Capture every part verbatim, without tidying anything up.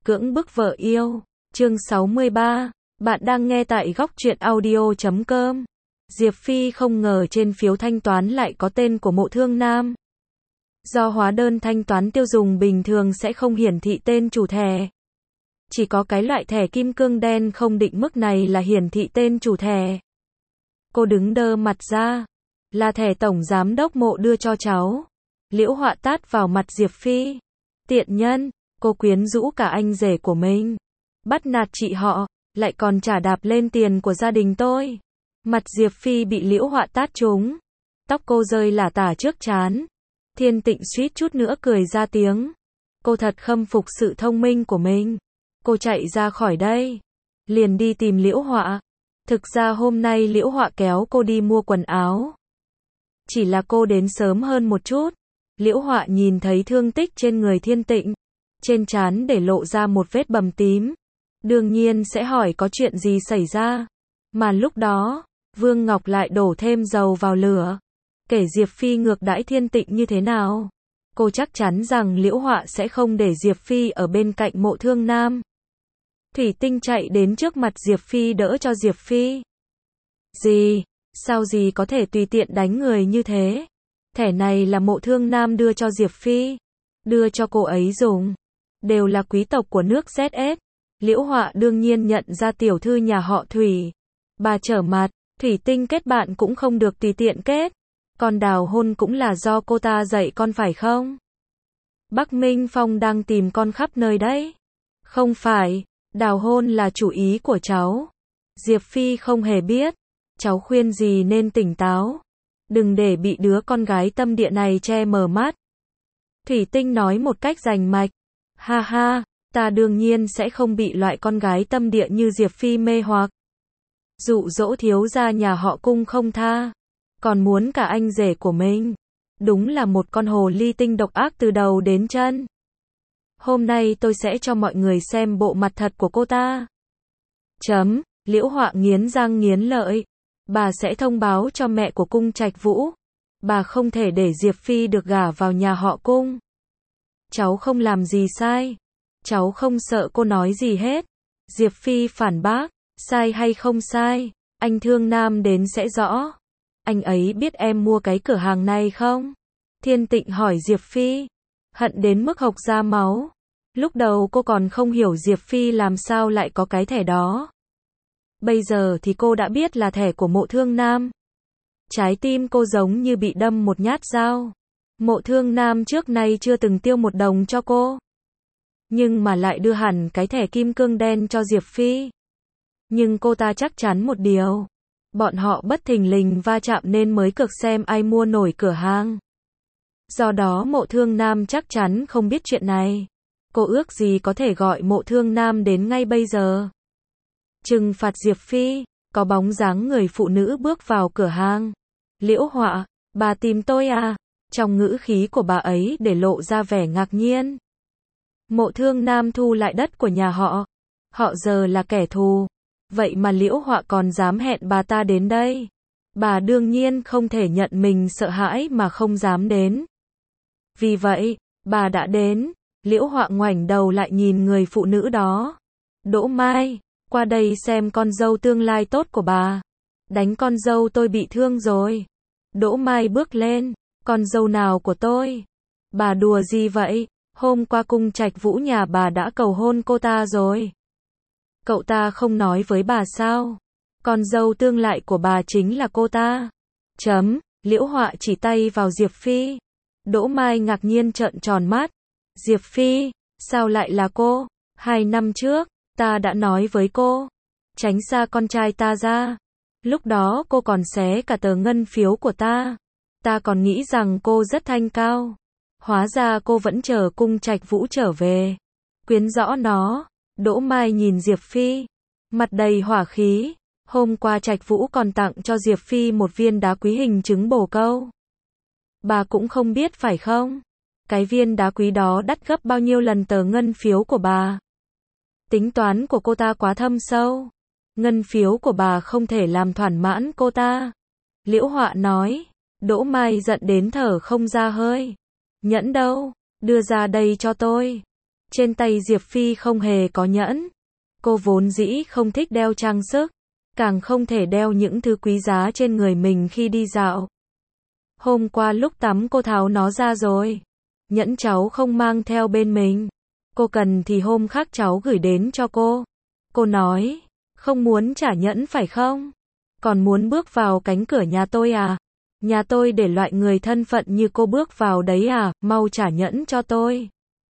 Cưỡng bức vợ yêu. Chương sáu mươi ba. Bạn đang nghe tại góc truyện audio chấm com. Diệp Phi không ngờ trên phiếu thanh toán lại có tên của Mộ Thương Nam. Do hóa đơn thanh toán tiêu dùng bình thường sẽ không hiển thị tên chủ thẻ. Chỉ có cái loại thẻ kim cương đen không định mức này là hiển thị tên chủ thẻ. Cô đứng đơ mặt ra. Là thẻ tổng giám đốc Mộ đưa cho cháu. Liễu Họa tát vào mặt Diệp Phi. Tiện nhân, cô quyến rũ cả anh rể của mình. Bắt nạt chị họ, lại còn trả đạp lên tiền của gia đình tôi. Mặt Diệp Phi bị Liễu Họa tát trúng. Tóc cô rơi lả tả trước trán. Thiên Tịnh suýt chút nữa cười ra tiếng. Cô thật khâm phục sự thông minh của mình. Cô chạy ra khỏi đây. Liền đi tìm Liễu Họa. Thực ra hôm nay Liễu Họa kéo cô đi mua quần áo. Chỉ là cô đến sớm hơn một chút. Liễu Họa nhìn thấy thương tích trên người Thiên Tịnh. Trên trán để lộ ra một vết bầm tím. Đương nhiên sẽ hỏi có chuyện gì xảy ra. Mà lúc đó, Vương Ngọc lại đổ thêm dầu vào lửa. Kể Diệp Phi ngược đãi Thiên Tịnh như thế nào. Cô chắc chắn rằng Liễu Họa sẽ không để Diệp Phi ở bên cạnh Mộ Thương Nam. Thủy Tinh chạy đến trước mặt Diệp Phi đỡ cho Diệp Phi. Gì? Sao gì có thể tùy tiện đánh người như thế? Thẻ này là Mộ Thương Nam đưa cho Diệp Phi. Đưa cho cô ấy dùng. Đều là quý tộc của nước Z S. Liễu Họa đương nhiên nhận ra tiểu thư nhà họ Thủy. Bà trở mặt. Thủy Tinh kết bạn cũng không được tùy tiện kết. Còn đào hôn cũng là do cô ta dạy con phải không? Bắc Minh Phong đang tìm con khắp nơi đấy. Không phải, đào hôn là chủ ý của cháu. Diệp Phi không hề biết. Cháu khuyên gì nên tỉnh táo. Đừng để bị đứa con gái tâm địa này che mờ mắt. Thủy Tinh nói một cách rành mạch. Ha ha, ta đương nhiên sẽ không bị loại con gái tâm địa như Diệp Phi mê hoặc. Dụ dỗ thiếu gia nhà họ Cung không tha. Còn muốn cả anh rể của mình. Đúng là một con hồ ly tinh độc ác từ đầu đến chân. Hôm nay tôi sẽ cho mọi người xem bộ mặt thật của cô ta. Chấm, Liễu Họa nghiến răng nghiến lợi. Bà sẽ thông báo cho mẹ của Cung Trạch Vũ. Bà không thể để Diệp Phi được gả vào nhà họ Cung. Cháu không làm gì sai. Cháu không sợ cô nói gì hết. Diệp Phi phản bác. Sai hay không sai, anh Thương Nam đến sẽ rõ. Anh ấy biết em mua cái cửa hàng này không? Thiên Tịnh hỏi Diệp Phi. Hận đến mức hộc ra máu. Lúc đầu cô còn không hiểu Diệp Phi làm sao lại có cái thẻ đó. Bây giờ thì cô đã biết là thẻ của Mộ Thương Nam. Trái tim cô giống như bị đâm một nhát dao. Mộ Thương Nam trước nay chưa từng tiêu một đồng cho cô. Nhưng mà lại đưa hẳn cái thẻ kim cương đen cho Diệp Phi. Nhưng cô ta chắc chắn một điều. Bọn họ bất thình lình va chạm nên mới cược xem ai mua nổi cửa hàng. Do đó Mộ Thương Nam chắc chắn không biết chuyện này. Cô ước gì có thể gọi Mộ Thương Nam đến ngay bây giờ. Trừng phạt Diệp Phi. Có bóng dáng người phụ nữ bước vào cửa hàng. Liễu Họa, bà tìm tôi à? Trong ngữ khí của bà ấy để lộ ra vẻ ngạc nhiên. Mộ Thương Nam thu lại đất của nhà họ. Họ giờ là kẻ thù. Vậy mà Liễu Họa còn dám hẹn bà ta đến đây. Bà đương nhiên không thể nhận mình sợ hãi mà không dám đến. Vì vậy, bà đã đến. Liễu Họa ngoảnh đầu lại nhìn người phụ nữ đó. Đỗ Mai, qua đây xem con dâu tương lai tốt của bà. Đánh con dâu tôi bị thương rồi. Đỗ Mai bước lên. Con dâu nào của tôi? Bà đùa gì vậy? Hôm qua Cung Trạch Vũ nhà bà đã cầu hôn cô ta rồi. Cậu ta không nói với bà sao? Con dâu tương lai của bà chính là cô ta. Chấm, Liễu Họa chỉ tay vào Diệp Phi. Đỗ Mai ngạc nhiên trợn tròn mắt. Diệp Phi, sao lại là cô? Hai năm trước, ta đã nói với cô. Tránh xa con trai ta ra. Lúc đó cô còn xé cả tờ ngân phiếu của ta. Ta còn nghĩ rằng cô rất thanh cao. Hóa ra cô vẫn chờ Cung Trạch Vũ trở về. Quyến rõ nó. Đỗ Mai nhìn Diệp Phi. Mặt đầy hỏa khí. Hôm qua Trạch Vũ còn tặng cho Diệp Phi một viên đá quý hình trứng bồ câu. Bà cũng không biết phải không? Cái viên đá quý đó đắt gấp bao nhiêu lần tờ ngân phiếu của bà. Tính toán của cô ta quá thâm sâu. Ngân phiếu của bà không thể làm thỏa mãn cô ta. Liễu Họa nói. Đỗ Mai giận đến thở không ra hơi. Nhẫn đâu? Đưa ra đây cho tôi. Trên tay Diệp Phi không hề có nhẫn. Cô vốn dĩ không thích đeo trang sức, càng không thể đeo những thứ quý giá trên người mình khi đi dạo. Hôm qua lúc tắm cô tháo nó ra rồi. Nhẫn cháu không mang theo bên mình. Cô cần thì hôm khác cháu gửi đến cho cô. Cô nói, không muốn trả nhẫn phải không? Còn muốn bước vào cánh cửa nhà tôi à? Nhà tôi để loại người thân phận như cô bước vào đấy à? Mau trả nhẫn cho tôi.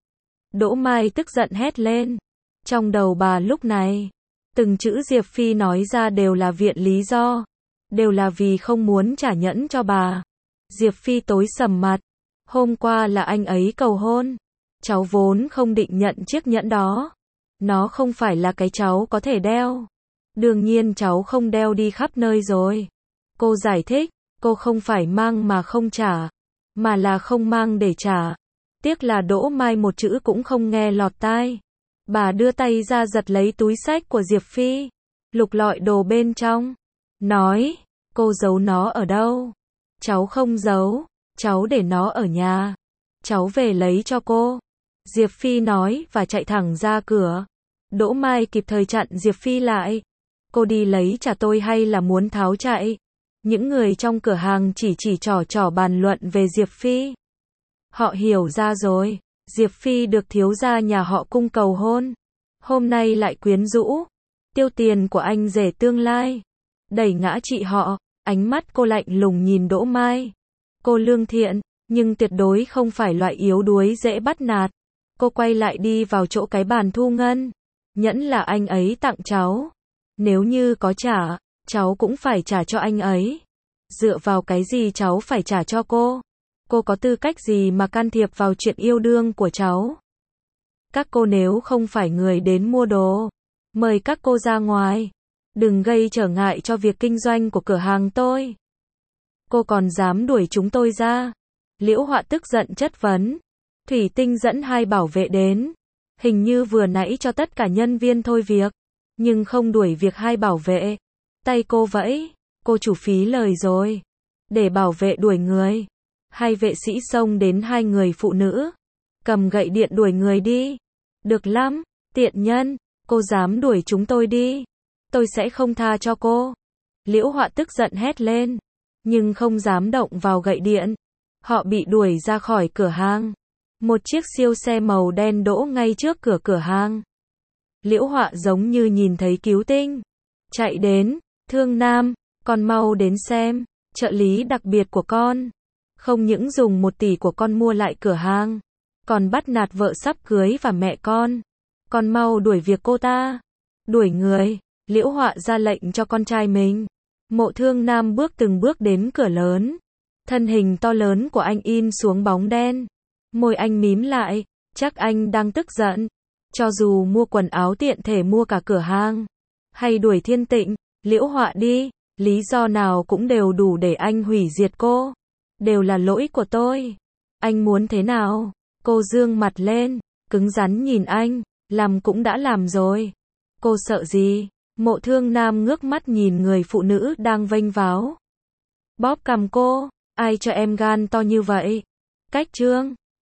Đỗ Mai tức giận hét lên. Trong đầu bà lúc này, từng chữ Diệp Phi nói ra đều là viện lý do. Đều là vì không muốn trả nhẫn cho bà. Diệp Phi tối sầm mặt. Hôm qua là anh ấy cầu hôn. Cháu vốn không định nhận chiếc nhẫn đó. Nó không phải là cái cháu có thể đeo. Đương nhiên cháu không đeo đi khắp nơi rồi. Cô giải thích, cô không phải mang mà không trả, mà là không mang để trả. Tiếc là Đỗ Mai một chữ cũng không nghe lọt tai. Bà đưa tay ra giật lấy túi xách của Diệp Phi, lục lọi đồ bên trong, nói, cô giấu nó ở đâu? Cháu không giấu, cháu để nó ở nhà. Cháu về lấy cho cô. Diệp Phi nói và chạy thẳng ra cửa. Đỗ Mai kịp thời chặn Diệp Phi lại. Cô đi lấy trả tôi hay là muốn tháo chạy? Những người trong cửa hàng chỉ chỉ trò trò bàn luận về Diệp Phi. Họ hiểu ra rồi. Diệp Phi được thiếu gia nhà họ cung cầu hôn. Hôm nay lại quyến rũ. Tiêu tiền của anh rể tương lai. Đẩy ngã chị họ. Ánh mắt cô lạnh lùng nhìn Đỗ Mai. Cô lương thiện, nhưng tuyệt đối không phải loại yếu đuối dễ bắt nạt. Cô quay lại đi vào chỗ cái bàn thu ngân. Nhẫn là anh ấy tặng cháu. Nếu như có trả, cháu cũng phải trả cho anh ấy. Dựa vào cái gì cháu phải trả cho cô? Cô có tư cách gì mà can thiệp vào chuyện yêu đương của cháu? Các cô nếu không phải người đến mua đồ, mời các cô ra ngoài. Đừng gây trở ngại cho việc kinh doanh của cửa hàng tôi. Cô còn dám đuổi chúng tôi ra. Liễu Họa tức giận chất vấn. Thủy Tinh dẫn hai bảo vệ đến. Hình như vừa nãy cho tất cả nhân viên thôi việc, nhưng không đuổi việc hai bảo vệ. Tay cô vẫy, cô chủ phí lời rồi. Để bảo vệ đuổi người. Hai vệ sĩ xông đến hai người phụ nữ. Cầm gậy điện đuổi người đi. Được lắm, tiện nhân, cô dám đuổi chúng tôi đi. Tôi sẽ không tha cho cô. Liễu Họa tức giận hét lên, nhưng không dám động vào gậy điện. Họ bị đuổi ra khỏi cửa hàng. Một chiếc siêu xe màu đen đỗ ngay trước cửa cửa hàng. Liễu Họa giống như nhìn thấy cứu tinh. Chạy đến, Thương Nam, con mau đến xem, trợ lý đặc biệt của con. Không những dùng một tỷ của con mua lại cửa hàng, còn bắt nạt vợ sắp cưới và mẹ con. Con mau đuổi việc cô ta. Đuổi người, Liễu Họa ra lệnh cho con trai mình. Mộ Thương Nam bước từng bước đến cửa lớn. Thân hình to lớn của anh in xuống bóng đen. Môi anh mím lại, chắc anh đang tức giận. Cho dù mua quần áo tiện thể mua cả cửa hàng, hay đuổi Thiên Tịnh, Liễu Họa đi, lý do nào cũng đều đủ để anh hủy diệt cô. Đều là lỗi của tôi. Anh muốn thế nào? Cô dương mặt lên, cứng rắn nhìn anh, làm cũng đã làm rồi. Cô sợ gì? Mộ Thương Nam ngước mắt nhìn người phụ nữ đang vênh váo. Bóp cằm cô, ai cho em gan to như vậy? Cách trương.